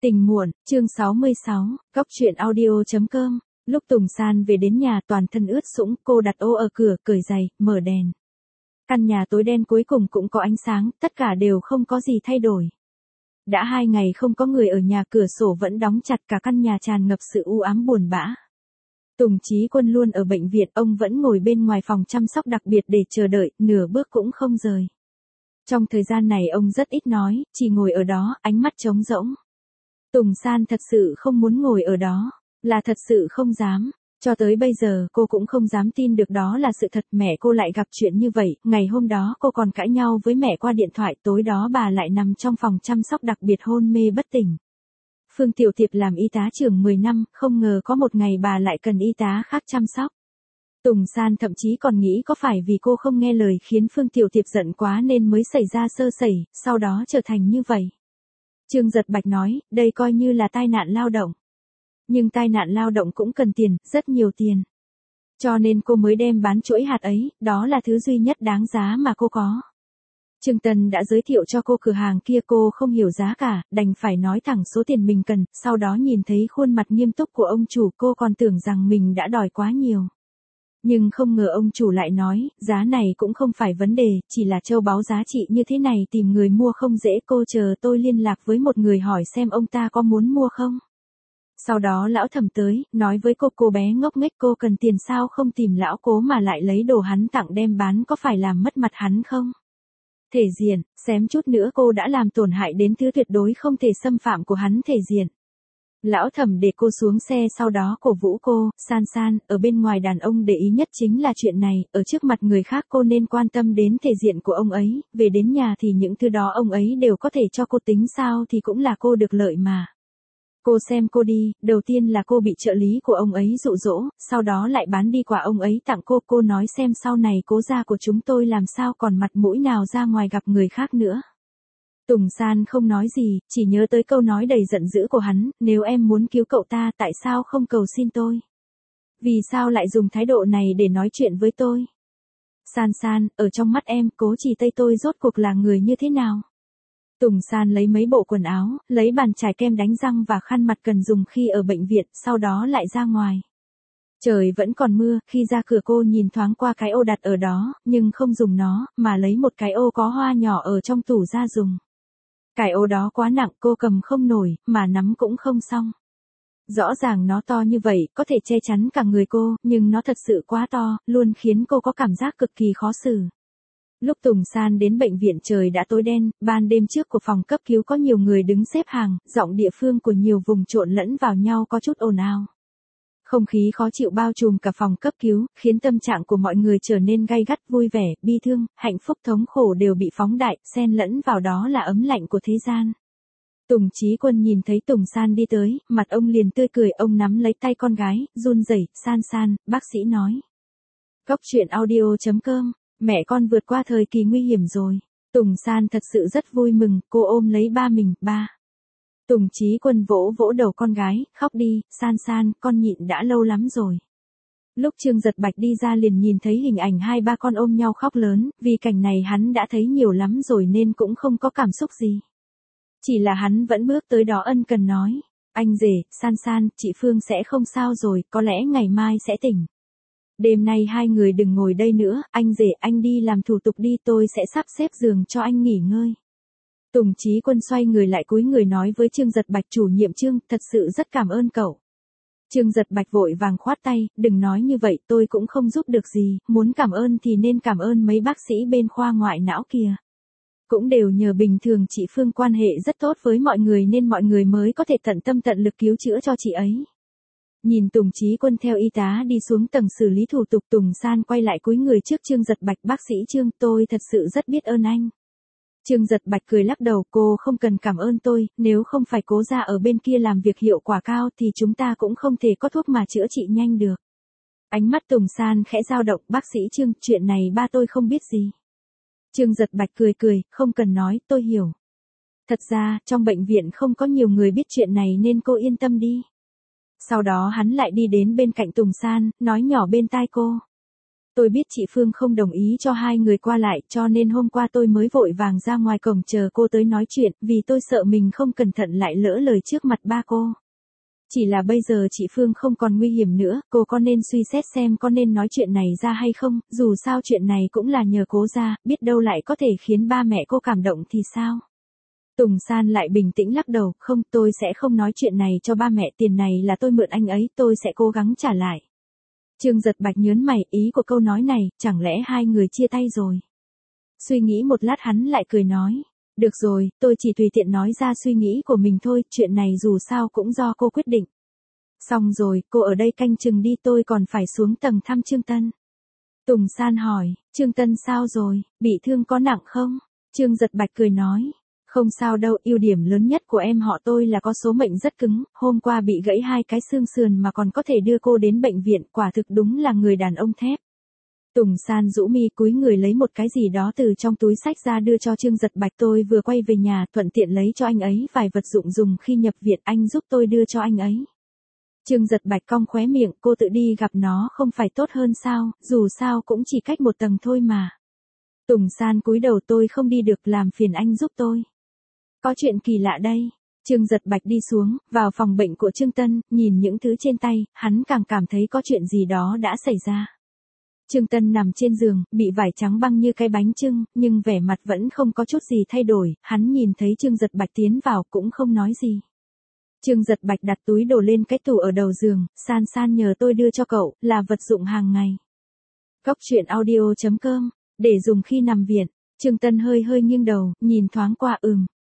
Tình muộn, chương 66, góc truyện audio.com. Lúc Tùng San về đến nhà toàn thân ướt sũng, cô đặt ô ở cửa, cởi giày, mở đèn. Căn nhà tối đen cuối cùng cũng có ánh sáng, tất cả đều không có gì thay đổi. Đã 2 ngày không có người ở nhà, cửa sổ vẫn đóng chặt, cả căn nhà tràn ngập sự u ám buồn bã. Tùng Chí Quân luôn ở bệnh viện, ông vẫn ngồi bên ngoài phòng chăm sóc đặc biệt để chờ đợi, nửa bước cũng không rời. Trong thời gian này ông rất ít nói, chỉ ngồi ở đó, ánh mắt trống rỗng. Tùng San thật sự không muốn ngồi ở đó, là thật sự không dám. Cho tới bây giờ cô cũng không dám tin được đó là sự thật, mẹ cô lại gặp chuyện như vậy. Ngày hôm đó cô còn cãi nhau với mẹ qua điện thoại, tối đó bà lại nằm trong phòng chăm sóc đặc biệt hôn mê bất tỉnh. Phương Tiểu Tiệp làm y tá trưởng 10 năm, không ngờ có một ngày bà lại cần y tá khác chăm sóc. Tùng San thậm chí còn nghĩ có phải vì cô không nghe lời khiến Phương Tiểu Tiệp giận quá nên mới xảy ra sơ sẩy, sau đó trở thành như vậy. Trương Giật Bạch nói, đây coi như là tai nạn lao động. Nhưng tai nạn lao động cũng cần tiền, rất nhiều tiền. Cho nên cô mới đem bán chuỗi hạt ấy, đó là thứ duy nhất đáng giá mà cô có. Trương Tân đã giới thiệu cho cô cửa hàng kia, cô không hiểu giá cả, đành phải nói thẳng số tiền mình cần, sau đó nhìn thấy khuôn mặt nghiêm túc của ông chủ, cô còn tưởng rằng mình đã đòi quá nhiều. Nhưng không ngờ ông chủ lại nói, giá này cũng không phải vấn đề, chỉ là châu báu giá trị như thế này tìm người mua không dễ, cô chờ tôi liên lạc với một người hỏi xem ông ta có muốn mua không. Sau đó lão Thẩm tới, nói với cô bé ngốc nghếch, cô cần tiền sao không tìm lão Cố mà lại lấy đồ hắn tặng đem bán, có phải làm mất mặt hắn không? Thể diện, xém chút nữa cô đã làm tổn hại đến thứ tuyệt đối không thể xâm phạm của hắn, thể diện. Lão Thẩm để cô xuống xe, sau đó cổ vũ cô, San San, ở bên ngoài đàn ông để ý nhất chính là chuyện này, ở trước mặt người khác cô nên quan tâm đến thể diện của ông ấy, về đến nhà thì những thứ đó ông ấy đều có thể cho cô, tính sao thì cũng là cô được lợi mà. Cô xem cô đi, đầu tiên là cô bị trợ lý của ông ấy dụ dỗ, sau đó lại bán đi quà ông ấy tặng cô nói xem sau này Cố gia của chúng tôi làm sao còn mặt mũi nào ra ngoài gặp người khác nữa. Tùng San không nói gì, chỉ nhớ tới câu nói đầy giận dữ của hắn, nếu em muốn cứu cậu ta tại sao không cầu xin tôi? Vì sao lại dùng thái độ này để nói chuyện với tôi? San San, ở trong mắt em, Cố Chỉ Tây tôi rốt cuộc là người như thế nào? Tùng San lấy mấy bộ quần áo, lấy bàn chải kem đánh răng và khăn mặt cần dùng khi ở bệnh viện, sau đó lại ra ngoài. Trời vẫn còn mưa, khi ra cửa cô nhìn thoáng qua cái ô đặt ở đó, nhưng không dùng nó, mà lấy một cái ô có hoa nhỏ ở trong tủ ra dùng. Cái ô đó quá nặng, cô cầm không nổi, mà nắm cũng không xong. Rõ ràng nó to như vậy, có thể che chắn cả người cô, nhưng nó thật sự quá to, luôn khiến cô có cảm giác cực kỳ khó xử. Lúc Tùng San đến bệnh viện trời đã tối đen, ban đêm trước của phòng cấp cứu có nhiều người đứng xếp hàng, giọng địa phương của nhiều vùng trộn lẫn vào nhau có chút ồn ào. Không khí khó chịu bao trùm cả phòng cấp cứu, khiến tâm trạng của mọi người trở nên gay gắt, vui vẻ, bi thương, hạnh phúc, thống khổ đều bị phóng đại, xen lẫn vào đó là ấm lạnh của thế gian. Tùng Chí Quân nhìn thấy Tùng San đi tới, mặt ông liền tươi cười, ông nắm lấy tay con gái, run rẩy, San San, bác sĩ nói. Góc truyện audio.com. Mẹ con vượt qua thời kỳ nguy hiểm rồi. Tùng San thật sự rất vui mừng, cô ôm lấy ba mình, ba. Tùng Chí Quân vỗ vỗ đầu con gái, khóc đi, San San, con nhịn đã lâu lắm rồi. Lúc Trương Giật Bạch đi ra liền nhìn thấy hình ảnh hai ba con ôm nhau khóc lớn, vì cảnh này hắn đã thấy nhiều lắm rồi nên cũng không có cảm xúc gì. Chỉ là hắn vẫn bước tới đó ân cần nói, anh rể, San San, chị Phương sẽ không sao rồi, có lẽ ngày mai sẽ tỉnh. Đêm nay hai người đừng ngồi đây nữa, anh rể, anh đi làm thủ tục đi, tôi sẽ sắp xếp giường cho anh nghỉ ngơi. Tùng Chí Quân xoay người lại cúi người nói với Trương Giật Bạch, chủ nhiệm Trương, thật sự rất cảm ơn cậu. Trương Giật Bạch vội vàng khoát tay, đừng nói như vậy, tôi cũng không giúp được gì, muốn cảm ơn thì nên cảm ơn mấy bác sĩ bên khoa ngoại não kia. Cũng đều nhờ bình thường chị Phương quan hệ rất tốt với mọi người nên mọi người mới có thể tận tâm tận lực cứu chữa cho chị ấy. Nhìn Tùng Chí Quân theo y tá đi xuống tầng xử lý thủ tục, Tùng San quay lại cúi người trước Trương Giật Bạch, bác sĩ Trương, tôi thật sự rất biết ơn anh. Trương Giật Bạch cười lắc đầu, cô không cần cảm ơn tôi, nếu không phải Cố gia ở bên kia làm việc hiệu quả cao thì chúng ta cũng không thể có thuốc mà chữa trị nhanh được. Ánh mắt Tùng San khẽ dao động, bác sĩ Trương, chuyện này ba tôi không biết gì. Trương Giật Bạch cười, không cần nói, tôi hiểu. Thật ra, trong bệnh viện không có nhiều người biết chuyện này nên cô yên tâm đi. Sau đó hắn lại đi đến bên cạnh Tùng San, nói nhỏ bên tai cô. Tôi biết chị Phương không đồng ý cho hai người qua lại cho nên hôm qua tôi mới vội vàng ra ngoài cổng chờ cô tới nói chuyện vì tôi sợ mình không cẩn thận lại lỡ lời trước mặt ba cô. Chỉ là bây giờ chị Phương không còn nguy hiểm nữa, cô có nên suy xét xem có nên nói chuyện này ra hay không, dù sao chuyện này cũng là nhờ cố ra, biết đâu lại có thể khiến ba mẹ cô cảm động thì sao? Tùng San lại bình tĩnh lắc đầu, không, tôi sẽ không nói chuyện này cho ba mẹ, tiền này là tôi mượn anh ấy, tôi sẽ cố gắng trả lại. Trương Giật Bạch nhớn mày, ý của câu nói này, chẳng lẽ hai người chia tay rồi? Suy nghĩ một lát hắn lại cười nói, được rồi, tôi chỉ tùy tiện nói ra suy nghĩ của mình thôi, chuyện này dù sao cũng do cô quyết định. Xong rồi, cô ở đây canh chừng đi, tôi còn phải xuống tầng thăm Trương Tân. Tùng San hỏi, Trương Tân sao rồi, bị thương có nặng không? Trương Giật Bạch cười nói, không sao đâu, ưu điểm lớn nhất của em họ tôi là có số mệnh rất cứng, hôm qua bị gãy hai cái xương sườn mà còn có thể đưa cô đến bệnh viện, quả thực đúng là người đàn ông thép. Tùng San rũ mi cúi người lấy một cái gì đó từ trong túi xách ra đưa cho Trương Giật Bạch, tôi vừa quay về nhà thuận tiện lấy cho anh ấy vài vật dụng dùng khi nhập viện, anh giúp tôi đưa cho anh ấy. Trương Giật Bạch cong khóe miệng, cô tự đi gặp nó không phải tốt hơn sao, dù sao cũng chỉ cách một tầng thôi mà. Tùng San cúi đầu, tôi không đi được, làm phiền anh giúp tôi. Có chuyện kỳ lạ đây. Trương Giật Bạch đi xuống, vào phòng bệnh của Trương Tân, nhìn những thứ trên tay, hắn càng cảm thấy có chuyện gì đó đã xảy ra. Trương Tân nằm trên giường, bị vải trắng băng như cái bánh chưng, nhưng vẻ mặt vẫn không có chút gì thay đổi, hắn nhìn thấy Trương Giật Bạch tiến vào cũng không nói gì. Trương Giật Bạch đặt túi đồ lên cái tủ ở đầu giường, San San nhờ tôi đưa cho cậu, là vật dụng hàng ngày. Góc truyện audio.com, để dùng khi nằm viện. Trương Tân hơi nghiêng đầu, nhìn thoáng qua,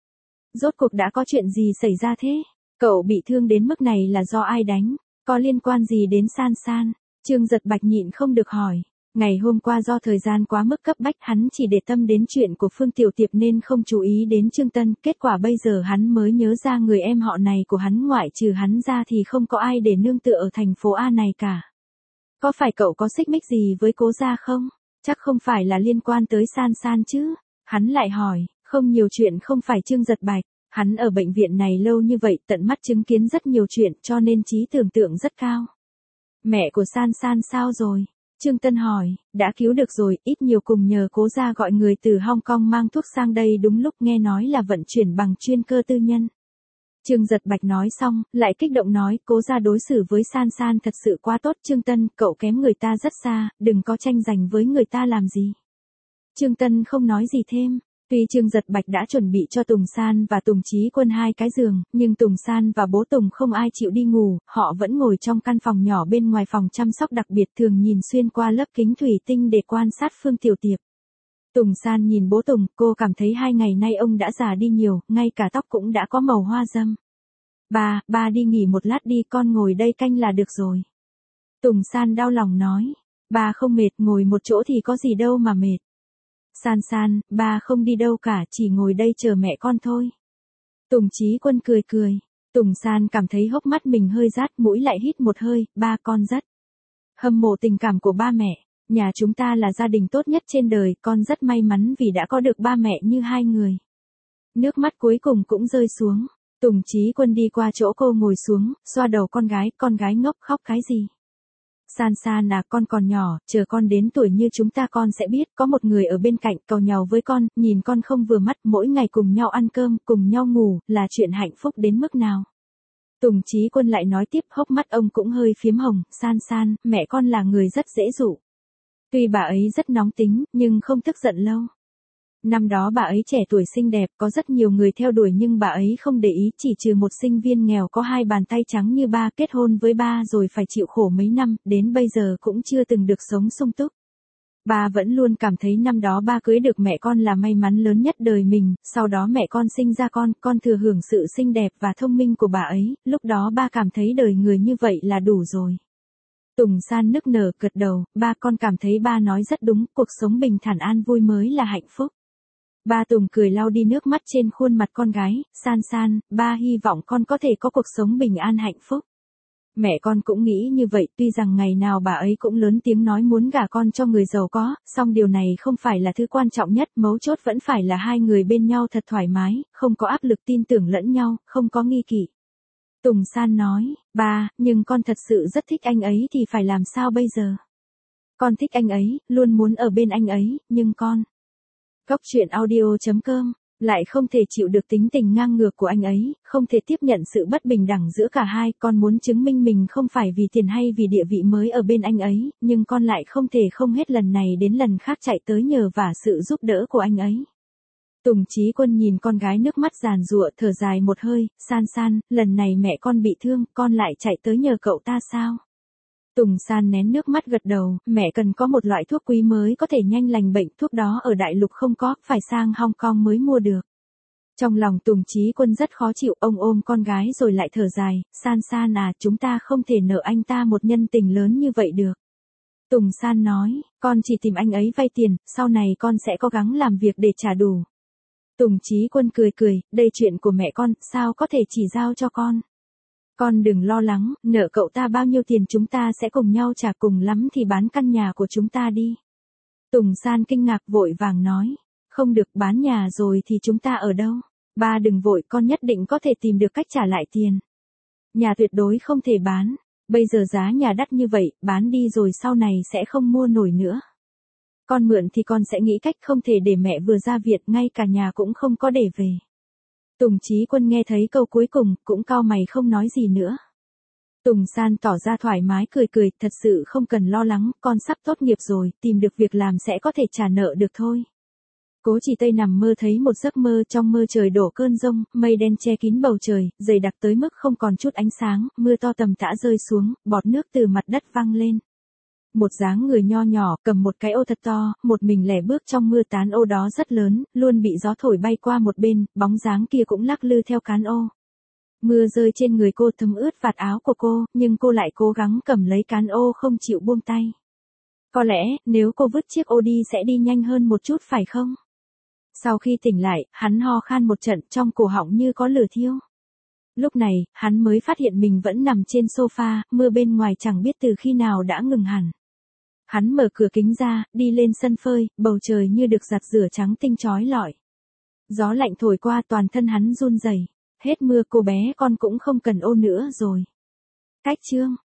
Rốt cuộc đã có chuyện gì xảy ra thế? Cậu bị thương đến mức này là do ai đánh? Có liên quan gì đến San San? Trương Giật Bạch nhịn không được hỏi. Ngày hôm qua do thời gian quá mức cấp bách, hắn chỉ để tâm đến chuyện của Phương Tiểu Tiệp nên không chú ý đến Trương Tân, kết quả bây giờ hắn mới nhớ ra người em họ này của hắn ngoại trừ hắn ra thì không có ai để nương tựa ở thành phố A này cả. Có phải cậu có xích mích gì với cố gia không? Chắc không phải là liên quan tới San San chứ? Hắn lại hỏi, không nhiều chuyện không phải Trương Giật Bạch, hắn ở bệnh viện này lâu như vậy tận mắt chứng kiến rất nhiều chuyện cho nên trí tưởng tượng rất cao. Mẹ của San San sao rồi? Trương Tân hỏi, đã cứu được rồi, ít nhiều cùng nhờ cố gia gọi người từ Hong Kong mang thuốc sang đây đúng lúc, nghe nói là vận chuyển bằng chuyên cơ tư nhân. Trương Giật Bạch nói xong, lại kích động nói, cố gia đối xử với San San thật sự quá tốt. Trương Tân, cậu kém người ta rất xa, đừng có tranh giành với người ta làm gì. Trương Tân không nói gì thêm. Tuy Trương Giật Bạch đã chuẩn bị cho Tùng San và Tùng Chí Quân hai cái giường, nhưng Tùng San và bố Tùng không ai chịu đi ngủ, họ vẫn ngồi trong căn phòng nhỏ bên ngoài phòng chăm sóc đặc biệt, thường nhìn xuyên qua lớp kính thủy tinh để quan sát Phương Tiểu Tiệp. Tùng San nhìn bố Tùng, cô cảm thấy 2 ngày nay ông đã già đi nhiều, ngay cả tóc cũng đã có màu hoa râm. Ba đi nghỉ một lát đi, con ngồi đây canh là được rồi. Tùng San đau lòng nói, ba không mệt, ngồi một chỗ thì có gì đâu mà mệt. San San, ba không đi đâu cả, chỉ ngồi đây chờ mẹ con thôi. Tùng Chí Quân cười cười. Tùng San cảm thấy hốc mắt mình hơi rát, mũi lại hít một hơi, ba con rất hâm mộ tình cảm của ba mẹ. Nhà chúng ta là gia đình tốt nhất trên đời, con rất may mắn vì đã có được ba mẹ như hai người. Nước mắt cuối cùng cũng rơi xuống. Tùng Chí Quân đi qua chỗ cô ngồi xuống, xoa đầu con gái ngốc khóc cái gì? San San à, con còn nhỏ, chờ con đến tuổi như chúng ta con sẽ biết, có một người ở bên cạnh cầu nhau với con, nhìn con không vừa mắt, mỗi ngày cùng nhau ăn cơm, cùng nhau ngủ, là chuyện hạnh phúc đến mức nào. Tùng Chí Quân lại nói tiếp, hốc mắt ông cũng hơi phiếm hồng, San San, mẹ con là người rất dễ dụ. Tuy bà ấy rất nóng tính, nhưng không tức giận lâu. Năm đó bà ấy trẻ tuổi xinh đẹp, có rất nhiều người theo đuổi nhưng bà ấy không để ý, chỉ trừ một sinh viên nghèo có 2 bàn tay trắng như ba, kết hôn với ba rồi phải chịu khổ mấy năm, đến bây giờ cũng chưa từng được sống sung túc. Ba vẫn luôn cảm thấy năm đó ba cưới được mẹ con là may mắn lớn nhất đời mình, sau đó mẹ con sinh ra con thừa hưởng sự xinh đẹp và thông minh của bà ấy, lúc đó ba cảm thấy đời người như vậy là đủ rồi. Tùng San nức nở gật đầu, ba con cảm thấy ba nói rất đúng, cuộc sống bình thản an vui mới là hạnh phúc. Ba Tùng cười lau đi nước mắt trên khuôn mặt con gái, San San, ba hy vọng con có thể có cuộc sống bình an hạnh phúc. Mẹ con cũng nghĩ như vậy, tuy rằng ngày nào bà ấy cũng lớn tiếng nói muốn gả con cho người giàu có, song điều này không phải là thứ quan trọng nhất, mấu chốt vẫn phải là hai người bên nhau thật thoải mái, không có áp lực, tin tưởng lẫn nhau, không có nghi kỵ. Tùng San nói, ba, nhưng con thật sự rất thích anh ấy thì phải làm sao bây giờ? Con thích anh ấy, luôn muốn ở bên anh ấy, nhưng con. Góc truyện audio.com lại không thể chịu được tính tình ngang ngược của anh ấy, không thể tiếp nhận sự bất bình đẳng giữa cả hai, con muốn chứng minh mình không phải vì tiền hay vì địa vị mới ở bên anh ấy, nhưng con lại không thể không hết lần này đến lần khác chạy tới nhờ vả sự giúp đỡ của anh ấy. Tùng Chí Quân nhìn con gái nước mắt giàn giụa thở dài một hơi, San San, lần này mẹ con bị thương, con lại chạy tới nhờ cậu ta sao? Tùng San nén nước mắt gật đầu, mẹ cần có một loại thuốc quý mới có thể nhanh lành bệnh, thuốc đó ở đại lục không có, phải sang Hong Kong mới mua được. Trong lòng Tùng Chí Quân rất khó chịu, ông ôm con gái rồi lại thở dài, San San à, chúng ta không thể nợ anh ta một nhân tình lớn như vậy được. Tùng San nói, con chỉ tìm anh ấy vay tiền, sau này con sẽ cố gắng làm việc để trả đủ. Tùng Chí Quân cười cười, đây chuyện của mẹ con, sao có thể chỉ giao cho con. Con đừng lo lắng, nợ cậu ta bao nhiêu tiền chúng ta sẽ cùng nhau trả, cùng lắm thì bán căn nhà của chúng ta đi. Tùng San kinh ngạc vội vàng nói, không được, bán nhà rồi thì chúng ta ở đâu? Ba đừng vội, con nhất định có thể tìm được cách trả lại tiền. Nhà tuyệt đối không thể bán, bây giờ giá nhà đắt như vậy, bán đi rồi sau này sẽ không mua nổi nữa. Con mượn thì con sẽ nghĩ cách, không thể để mẹ vừa ra viện ngay cả nhà cũng không có để về. Tùng Chí Quân nghe thấy câu cuối cùng, cũng cau mày không nói gì nữa. Tùng San tỏ ra thoải mái cười cười, thật sự không cần lo lắng, con sắp tốt nghiệp rồi, tìm được việc làm sẽ có thể trả nợ được thôi. Cố Chỉ Tây nằm mơ thấy một giấc mơ, trong mơ trời đổ cơn giông, mây đen che kín bầu trời, dày đặc tới mức không còn chút ánh sáng, mưa to tầm tã rơi xuống, bọt nước từ mặt đất văng lên. Một dáng người nho nhỏ, cầm một cái ô thật to, một mình lẻ bước trong mưa, tán ô đó rất lớn, luôn bị gió thổi bay qua một bên, bóng dáng kia cũng lắc lư theo cán ô. Mưa rơi trên người cô thấm ướt vạt áo của cô, nhưng cô lại cố gắng cầm lấy cán ô không chịu buông tay. Có lẽ, nếu cô vứt chiếc ô đi sẽ đi nhanh hơn một chút phải không? Sau khi tỉnh lại, hắn ho khan một trận, trong cổ họng như có lửa thiêu. Lúc này, hắn mới phát hiện mình vẫn nằm trên sofa, mưa bên ngoài chẳng biết từ khi nào đã ngừng hẳn. Hắn mở cửa kính ra, đi lên sân phơi, bầu trời như được giặt rửa trắng tinh chói lọi. Gió lạnh thổi qua, toàn thân hắn run rẩy. Hết mưa, cô bé con cũng không cần ô nữa rồi. Cách chương